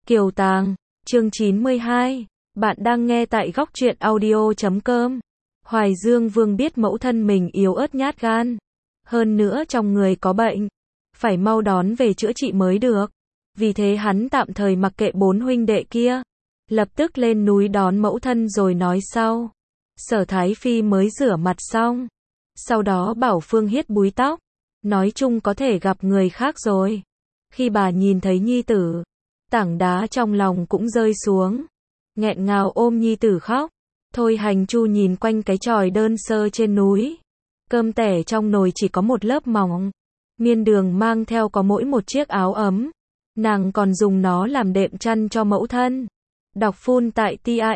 Kiều Tàng, chương 92, bạn đang nghe tại góc truyện audio.com. Hoài Dương Vương biết mẫu thân mình yếu ớt nhát gan, hơn nữa trong người có bệnh, phải mau đón về chữa trị mới được. Vì thế hắn tạm thời mặc kệ bốn huynh đệ kia, lập tức lên núi đón mẫu thân rồi nói sau. Sở Thái Phi mới rửa mặt xong, sau đó bảo Phương Hiết búi tóc, nói chung có thể gặp người khác rồi. Khi bà nhìn thấy nhi tử, tảng đá trong lòng cũng rơi xuống, nghẹn ngào ôm nhi tử khóc. Thôi Hành Chu nhìn quanh cái chòi đơn sơ trên núi, cơm tẻ trong nồi chỉ có một lớp mỏng, Miên Đường mang theo có mỗi một chiếc áo ấm, nàng còn dùng nó làm đệm chăn cho mẫu thân. Đọc full tại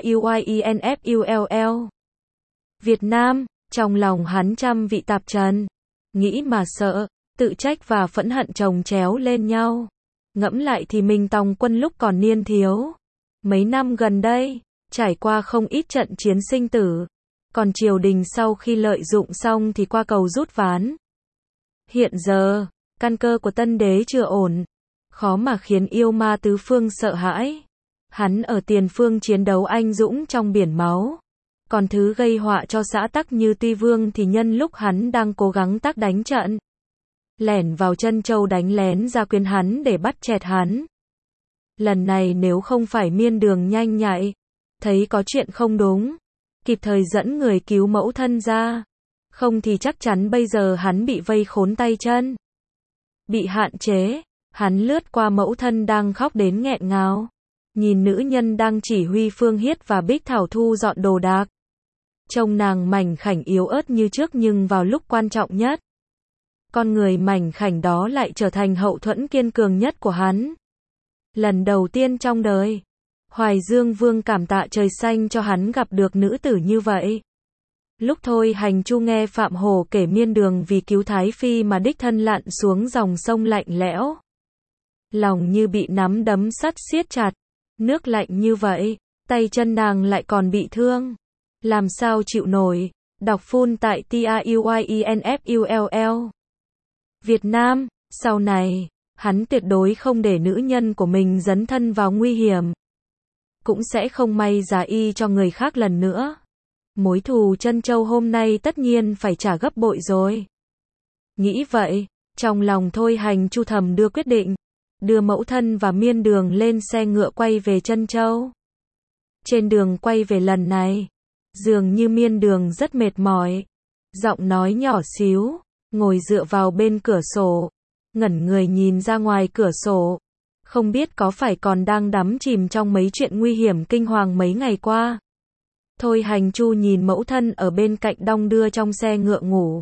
TAUYINFULL. Việt Nam, trong lòng hắn trăm vị tạp trần, nghĩ mà sợ, tự trách và phẫn hận chồng chéo lên nhau. Ngẫm lại thì mình Tòng Quân lúc còn niên thiếu, mấy năm gần đây, trải qua không ít trận chiến sinh tử, còn triều đình sau khi lợi dụng xong thì qua cầu rút ván. Hiện giờ, căn cơ của tân đế chưa ổn, khó mà khiến yêu ma tứ phương sợ hãi. Hắn ở tiền phương chiến đấu anh dũng trong biển máu, còn thứ gây họa cho xã tắc như Tuy Vương thì nhân lúc hắn đang cố gắng tác đánh trận, lẻn vào Trân Châu đánh lén ra quyến hắn để bắt chẹt hắn. Lần này nếu không phải Miên Đường nhanh nhạy, thấy có chuyện không đúng, kịp thời dẫn người cứu mẫu thân ra, không thì chắc chắn bây giờ hắn bị vây khốn tay chân, bị hạn chế. Hắn lướt qua mẫu thân đang khóc đến nghẹn ngào, nhìn nữ nhân đang chỉ huy Phương Hiết và Bích Thảo thu dọn đồ đạc. Trông nàng mảnh khảnh yếu ớt như trước, nhưng vào lúc quan trọng nhất, con người mảnh khảnh đó lại trở thành hậu thuẫn kiên cường nhất của hắn. Lần đầu tiên trong đời, Hoài Dương Vương cảm tạ trời xanh cho hắn gặp được nữ tử như vậy. Lúc Thôi Hành Chu nghe Phạm Hổ kể Miên Đường vì cứu Thái Phi mà đích thân lặn xuống dòng sông lạnh lẽo, lòng như bị nắm đấm sắt siết chặt. Nước lạnh như vậy, tay chân nàng lại còn bị thương, làm sao chịu nổi. Đọc full tại TAUYINFULL. Việt Nam, sau này, hắn tuyệt đối không để nữ nhân của mình dấn thân vào nguy hiểm, cũng sẽ không may giá y cho người khác lần nữa. Mối thù Trân Châu hôm nay tất nhiên phải trả gấp bội rồi. Nghĩ vậy, trong lòng Thôi Hành Chu thầm đưa quyết định, đưa mẫu thân và Miên Đường lên xe ngựa quay về Trân Châu. Trên đường quay về lần này, dường như Miên Đường rất mệt mỏi, giọng nói nhỏ xíu, ngồi dựa vào bên cửa sổ, ngẩn người nhìn ra ngoài cửa sổ, không biết có phải còn đang đắm chìm trong mấy chuyện nguy hiểm kinh hoàng mấy ngày qua. Thôi Hành Chu nhìn mẫu thân ở bên cạnh đong đưa trong xe ngựa ngủ.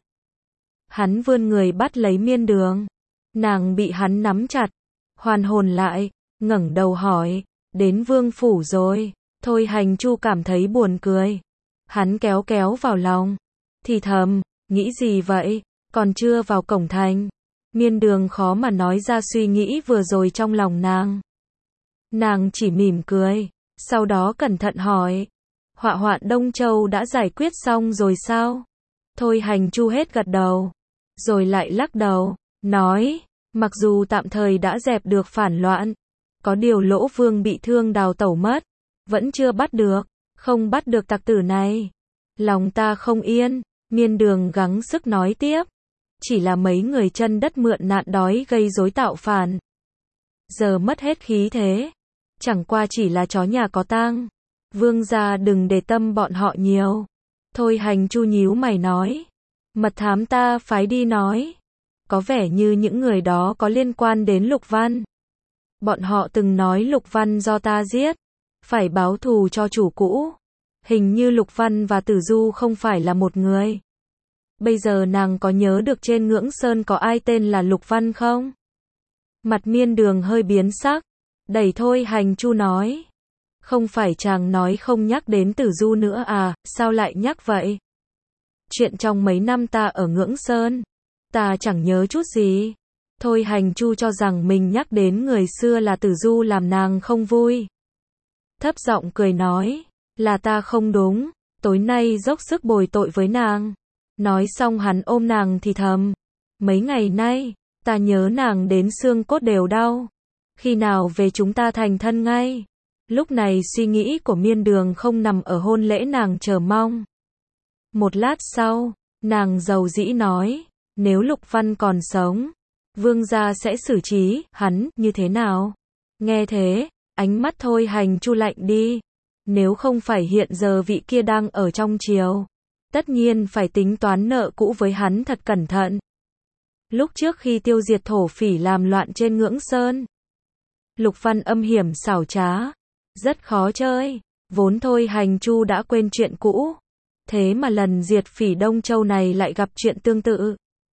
Hắn vươn người bắt lấy Miên Đường, nàng bị hắn nắm chặt, hoàn hồn lại, ngẩng đầu hỏi, đến Vương phủ rồi. Thôi Hành Chu cảm thấy buồn cười, hắn kéo kéo vào lòng, thì thầm, nghĩ gì vậy, còn chưa vào cổng thành. Miên Đường khó mà nói ra suy nghĩ vừa rồi trong lòng nàng. Nàng chỉ mỉm cười, sau đó cẩn thận hỏi, họa hoạn Đông Châu đã giải quyết xong rồi sao? Thôi Hành Chu hết gật đầu, rồi lại lắc đầu, nói, mặc dù tạm thời đã dẹp được phản loạn, có điều Lỗ Vương bị thương đào tẩu mất, vẫn chưa bắt được, không bắt được tặc tử này, lòng ta không yên. Miên Đường gắng sức nói tiếp, chỉ là mấy người chân đất mượn nạn đói gây rối tạo phản, giờ mất hết khí thế, chẳng qua chỉ là chó nhà có tang, Vương gia đừng để tâm bọn họ nhiều. Thôi Hành Chu nhíu mày nói, mật thám ta phái đi nói, có vẻ như những người đó có liên quan đến Lục Văn. Bọn họ từng nói Lục Văn do ta giết, phải báo thù cho chủ cũ. Hình như Lục Văn và Tử Du không phải là một người. Bây giờ nàng có nhớ được trên Ngưỡng Sơn có ai tên là Lục Văn không? Mặt Miên Đường hơi biến sắc, đẩy Thôi Hành Chu nói, không phải chàng nói không nhắc đến Tử Du nữa à, sao lại nhắc vậy? Chuyện trong mấy năm ta ở Ngưỡng Sơn, ta chẳng nhớ chút gì. Thôi Hành Chu cho rằng mình nhắc đến người xưa là Tử Du làm nàng không vui. Thấp giọng cười nói, là ta không đúng, tối nay dốc sức bồi tội với nàng. Nói xong hắn ôm nàng thì thầm, mấy ngày nay, ta nhớ nàng đến xương cốt đều đau. Khi nào về chúng ta thành thân ngay. Lúc này suy nghĩ của Miên Đường không nằm ở hôn lễ, nàng chờ mong. Một lát sau, nàng dầu dĩ nói, nếu Lục Văn còn sống, vương gia sẽ xử trí hắn như thế nào? Nghe thế, ánh mắt Thôi Hành Chu lạnh đi. Nếu không phải hiện giờ vị kia đang ở trong triều, tất nhiên phải tính toán nợ cũ với hắn thật cẩn thận. Lúc trước khi tiêu diệt thổ phỉ làm loạn trên Ngưỡng Sơn, Lục Văn âm hiểm xảo trá, rất khó chơi. Vốn Thôi Hành Chu đã quên chuyện cũ, thế mà lần diệt phỉ Đông Châu này lại gặp chuyện tương tự.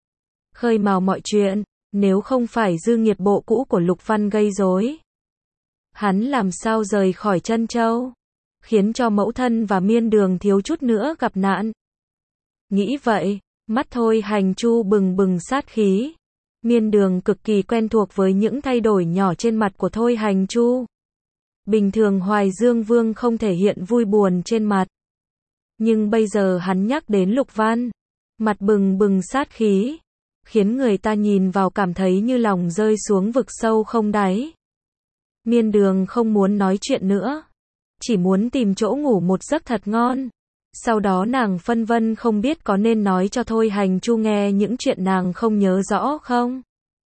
Khơi mào mọi chuyện, nếu không phải dư nghiệt bộ cũ của Lục Văn gây rối, hắn làm sao rời khỏi Trân Châu, khiến cho mẫu thân và Miên Đường thiếu chút nữa gặp nạn. Nghĩ vậy, mắt Thôi Hành Chu bừng bừng sát khí. Miên Đường cực kỳ quen thuộc với những thay đổi nhỏ trên mặt của Thôi Hành Chu. Bình thường Hoài Dương Vương không thể hiện vui buồn trên mặt. Nhưng bây giờ hắn nhắc đến Lục Văn, mặt bừng bừng sát khí, khiến người ta nhìn vào cảm thấy như lòng rơi xuống vực sâu không đáy. Miên Đường không muốn nói chuyện nữa, chỉ muốn tìm chỗ ngủ một giấc thật ngon. Sau đó nàng phân vân không biết có nên nói cho Thôi Hành Chu nghe những chuyện nàng không nhớ rõ không?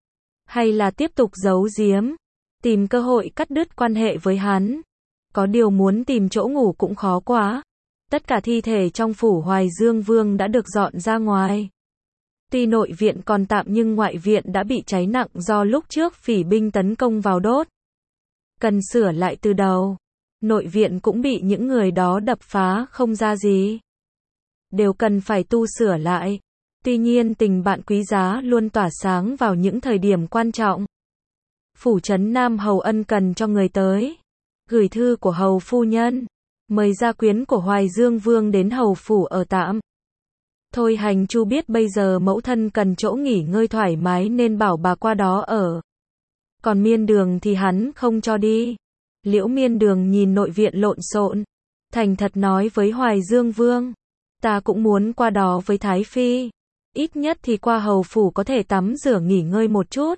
Hay là tiếp tục giấu giếm, tìm cơ hội cắt đứt quan hệ với hắn. Có điều muốn tìm chỗ ngủ cũng khó quá. Tất cả thi thể trong phủ Hoài Dương Vương đã được dọn ra ngoài. Tuy nội viện còn tạm nhưng ngoại viện đã bị cháy nặng do lúc trước phỉ binh tấn công vào đốt. Cần sửa lại từ đầu. Nội viện cũng bị những người đó đập phá không ra gì. Đều cần phải tu sửa lại. Tuy nhiên tình bạn quý giá luôn tỏa sáng vào những thời điểm quan trọng. Phủ trấn Nam Hầu ân cần cho người tới. Gửi thư của Hầu phu nhân. Mời gia quyến của Hoài Dương Vương đến Hầu phủ ở tạm. Thôi Hành Chu biết bây giờ mẫu thân cần chỗ nghỉ ngơi thoải mái nên bảo bà qua đó ở. Còn Miên Đường thì hắn không cho đi. Liễu Miên Đường nhìn nội viện lộn xộn, thành thật nói với Hoài Dương Vương, ta cũng muốn qua đó với Thái Phi, ít nhất thì qua hầu phủ có thể tắm rửa nghỉ ngơi một chút.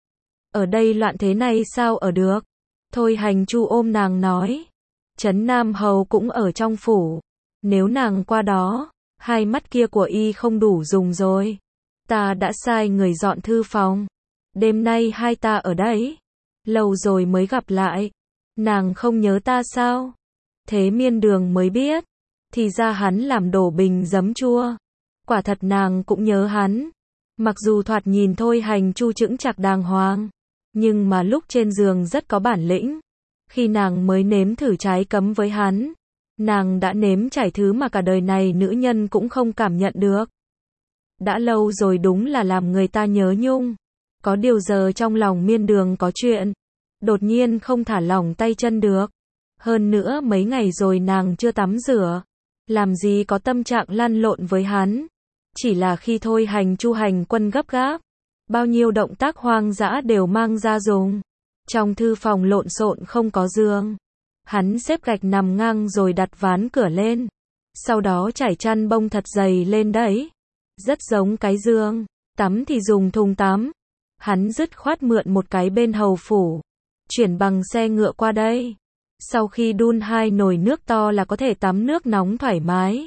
Ở đây loạn thế này sao ở được? Thôi Hành Chu ôm nàng nói, Trấn Nam Hầu cũng ở trong phủ, nếu nàng qua đó, hai mắt kia của y không đủ dùng rồi. Ta đã sai người dọn thư phòng, đêm nay hai ta ở đấy, lâu rồi mới gặp lại. Nàng không nhớ ta sao? Thế Miên Đường mới biết, thì ra hắn làm đổ bình giấm chua. Quả thật nàng cũng nhớ hắn. Mặc dù thoạt nhìn Thôi Hành Chu chững chạc đàng hoàng, nhưng mà lúc trên giường rất có bản lĩnh. Khi nàng mới nếm thử trái cấm với hắn, nàng đã nếm trải thứ mà cả đời này nữ nhân cũng không cảm nhận được. Đã lâu rồi đúng là làm người ta nhớ nhung. Có điều giờ trong lòng Miên Đường có chuyện. Đột nhiên không thả lỏng tay chân được. Hơn nữa mấy ngày rồi nàng chưa tắm rửa. Làm gì có tâm trạng lăn lộn với hắn. Chỉ là khi Thôi Hành Chu hành quân gấp gáp. Bao nhiêu động tác hoang dã đều mang ra dùng. Trong thư phòng lộn xộn không có giường. Hắn xếp gạch nằm ngang rồi đặt ván cửa lên. Sau đó trải chăn bông thật dày lên đấy. Rất giống cái giường. Tắm thì dùng thùng tắm. Hắn dứt khoát mượn một cái bên hầu phủ. Chuyển bằng xe ngựa qua đây. Sau khi đun 2 nồi nước to là có thể tắm nước nóng thoải mái.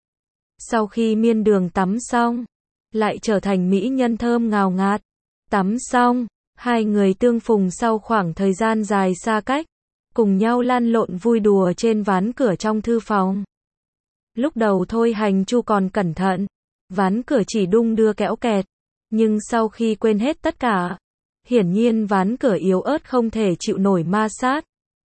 Sau khi Miên Đường tắm xong, lại trở thành mỹ nhân thơm ngào ngạt. Tắm xong, hai người tương phùng sau khoảng thời gian dài xa cách, cùng nhau lăn lộn vui đùa trên ván cửa trong thư phòng. Lúc đầu Thôi Hành Chu còn cẩn thận, ván cửa chỉ đung đưa kéo kẹt, nhưng sau khi quên hết tất cả, hiển nhiên ván cửa yếu ớt không thể chịu nổi ma sát.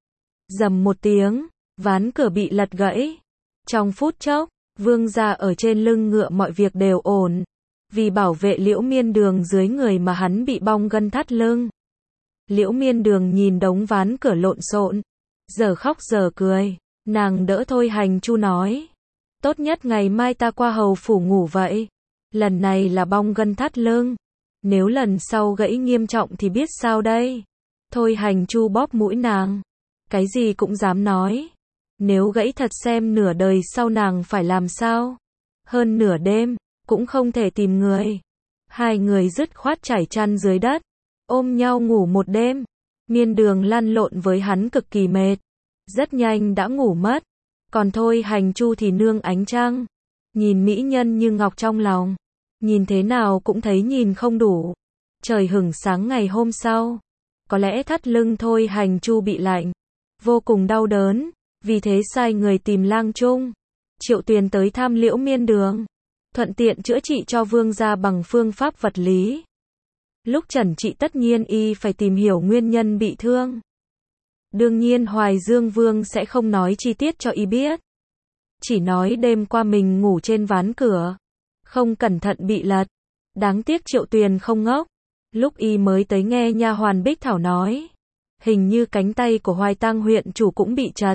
Rầm một tiếng, ván cửa bị lật gãy. Trong phút chốc, vương gia ở trên lưng ngựa mọi việc đều ổn. Vì bảo vệ Liễu Miên Đường dưới người mà hắn bị bong gân thắt lưng. Liễu Miên Đường nhìn đống ván cửa lộn xộn, giờ khóc giờ cười. Nàng đỡ Thôi Hành Chu nói, tốt nhất ngày mai ta qua hầu phủ ngủ vậy. Lần này là bong gân thắt lưng, nếu lần sau gãy nghiêm trọng thì biết sao đây. Thôi Hành Chu bóp mũi nàng, cái gì cũng dám nói. Nếu gãy thật xem nửa đời sau nàng phải làm sao. Hơn nửa đêm, cũng không thể tìm người. Hai người dứt khoát trải chăn dưới đất, ôm nhau ngủ một đêm. Miên Đường lăn lộn với hắn cực kỳ mệt, rất nhanh đã ngủ mất. Còn Thôi Hành Chu thì nương ánh trăng, nhìn mỹ nhân như ngọc trong lòng, nhìn thế nào cũng thấy nhìn không đủ. Trời hửng sáng ngày hôm sau, có lẽ thắt lưng Thôi Hành Chu bị lạnh, vô cùng đau đớn, vì thế sai người tìm lang trung, Triệu Tuyền tới thăm Liễu Miên Đường, thuận tiện chữa trị cho vương gia bằng phương pháp vật lý. Lúc trần trị tất nhiên y phải tìm hiểu nguyên nhân bị thương. Đương nhiên Hoài Dương Vương sẽ không nói chi tiết cho y biết. Chỉ nói đêm qua mình ngủ trên ván cửa, không cẩn thận bị lật. Đáng tiếc Triệu Tuyền không ngốc. Lúc y mới tới nghe nha hoàn Bích Thảo nói, hình như cánh tay của Hoài Tang huyện chủ cũng bị trật.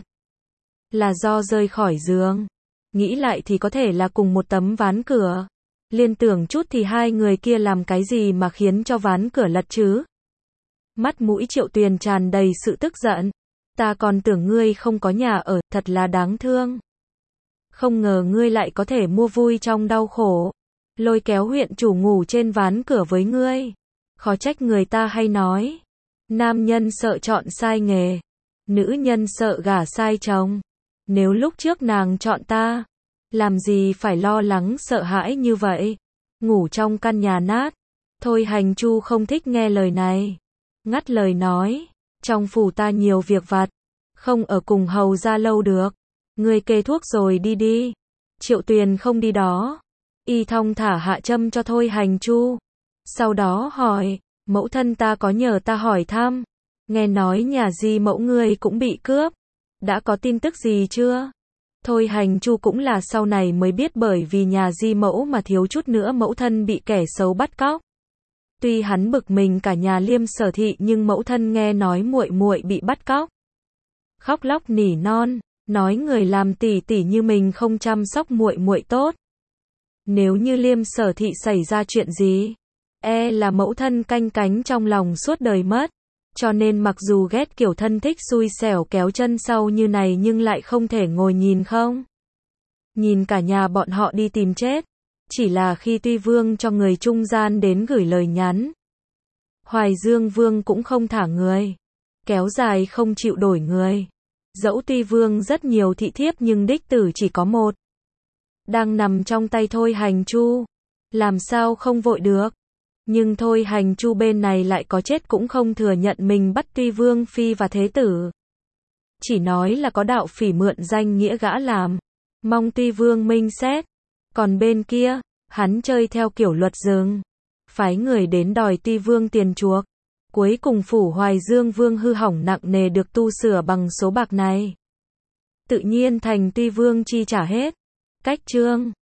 Là do rơi khỏi giường. Nghĩ lại thì có thể là cùng một tấm ván cửa. Liên tưởng chút thì hai người kia làm cái gì mà khiến cho ván cửa lật chứ? Mắt mũi Triệu Tuyền tràn đầy sự tức giận. Ta còn tưởng ngươi không có nhà ở, thật là đáng thương. Không ngờ ngươi lại có thể mua vui trong đau khổ. Lôi kéo huyện chủ ngủ trên ván cửa với ngươi. Khó trách người ta hay nói. Nam nhân sợ chọn sai nghề. Nữ nhân sợ gả sai chồng. Nếu lúc trước nàng chọn ta, làm gì phải lo lắng sợ hãi như vậy. Ngủ trong căn nhà nát. Thôi Hành Chu không thích nghe lời này. Ngắt lời nói. Trong phủ ta nhiều việc vặt. Không ở cùng hầu ra lâu được. Ngươi kê thuốc rồi đi đi. Triệu Tuyền không đi đó. Y thong thả hạ châm cho Thôi Hành Chu. Sau đó hỏi. Mẫu thân ta có nhờ ta hỏi thăm. Nghe nói nhà di mẫu ngươi cũng bị cướp. Đã có tin tức gì chưa? Thôi Hành Chu cũng là sau này mới biết, bởi vì nhà di mẫu mà thiếu chút nữa mẫu thân bị kẻ xấu bắt cóc. Tuy hắn bực mình cả nhà Liêm Sở thị, nhưng mẫu thân nghe nói muội muội bị bắt cóc, khóc lóc nỉ non, nói người làm tỷ tỷ như mình không chăm sóc muội muội tốt. Nếu như Liêm Sở thị xảy ra chuyện gì, e là mẫu thân canh cánh trong lòng suốt đời mất. Cho nên mặc dù ghét kiểu thân thích xui xẻo kéo chân sau như này, nhưng lại không thể ngồi nhìn không. Nhìn cả nhà bọn họ đi tìm chết. Chỉ là khi Tuy Vương cho người trung gian đến gửi lời nhắn, Hoài Dương Vương cũng không thả người. Kéo dài không chịu đổi người. Dẫu Tuy Vương rất nhiều thị thiếp nhưng đích tử chỉ có một. Đang nằm trong tay Thôi Hành Chu. Làm sao không vội được. Nhưng Thôi Hành Chu bên này lại có chết cũng không thừa nhận mình bắt Tuy Vương phi và thế tử. Chỉ nói là có đạo phỉ mượn danh nghĩa gã làm. Mong Tuy Vương minh xét. Còn bên kia, hắn chơi theo kiểu luật rừng. Phái người đến đòi Tuy Vương tiền chuộc. Cuối cùng phủ Hoài Dương Vương hư hỏng nặng nề được tu sửa bằng số bạc này. Tự nhiên thành Tuy Vương chi trả hết. Cách chương